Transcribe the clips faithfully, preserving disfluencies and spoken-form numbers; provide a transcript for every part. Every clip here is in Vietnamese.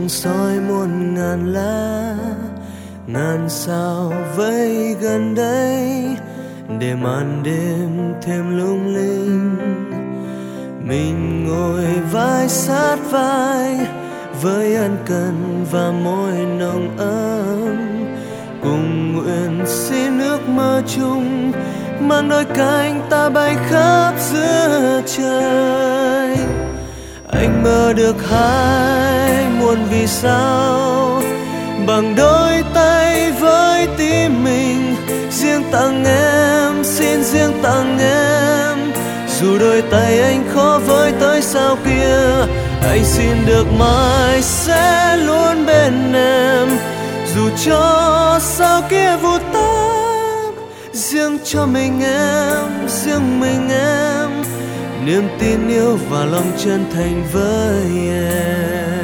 trăng soi muôn ngàn lá, ngàn sao vây gần đây để màn đêm thêm lung linh. Mình ngồi vai sát vai với ân cần và môi nồng ấm, cùng nguyện xin ước mơ chung mang đôi cánh ta bay khắp giữa trời. Anh mơ được hai muôn vì sao bằng đôi tay với tim mình, riêng tặng em, xin riêng tặng em. Dù đôi tay anh khó với tới sao kia, anh xin được mãi sẽ luôn bên em. Dù cho sao kia vụt tắt, riêng cho mình em, riêng mình em, niềm tin yêu và lòng chân thành với em.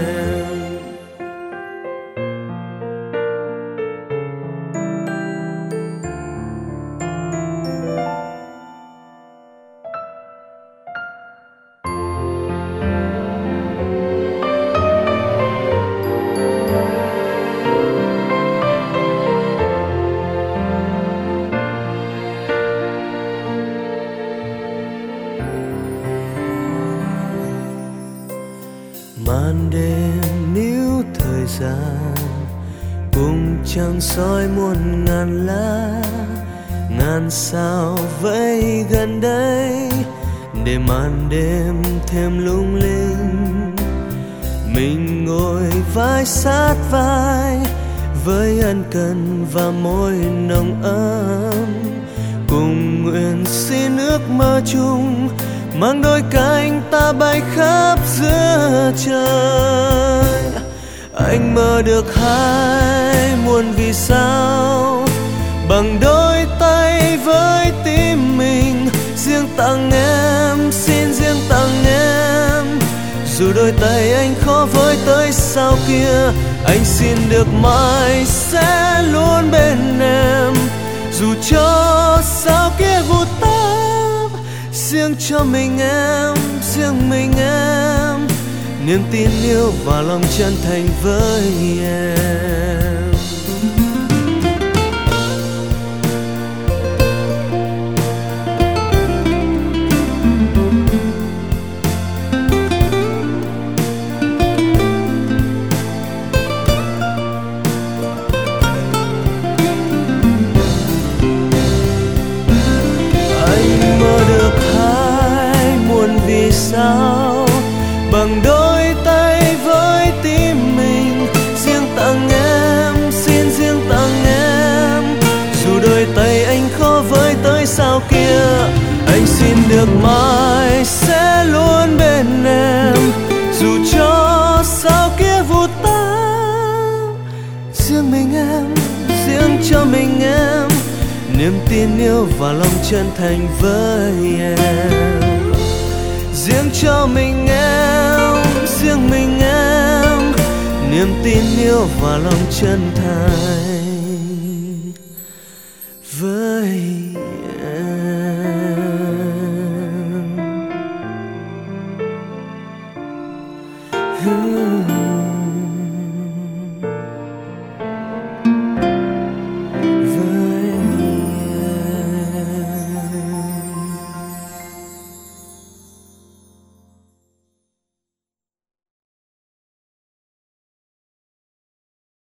Màn đêm níu thời gian, cùng trăng soi muôn ngàn lá, ngàn sao vây gần đây để màn đêm thêm lung linh. Mình ngồi vai sát vai với ân cần và môi nồng ấm, cùng nguyện xin ước mơ chung mang đôi cánh ta bay khắp giữa trời. Anh mơ được hai muôn vì sao bằng đôi tay với tim mình, riêng tặng em, xin riêng tặng em. Dù đôi tay anh khó với tới sao kia, anh xin được mãi sẽ luôn bên em. Dù cho sao kia vụt tắt, riêng cho mình em, riêng mình em, niềm tin yêu và lòng chân thành với em. Anh mơ được hai muôn vì sao bằng đôi tay với tim mình, riêng tặng em, xin riêng tặng em. Dù đôi tay anh khó với tới sao kia, anh xin được mãi sẽ luôn bên em. Dù cho sao kia vụt tắt, riêng mình em, riêng cho mình em, niềm tin yêu và lòng chân thành với em. Riêng cho mình em, riêng mình em, niềm tin yêu và lòng chân thành.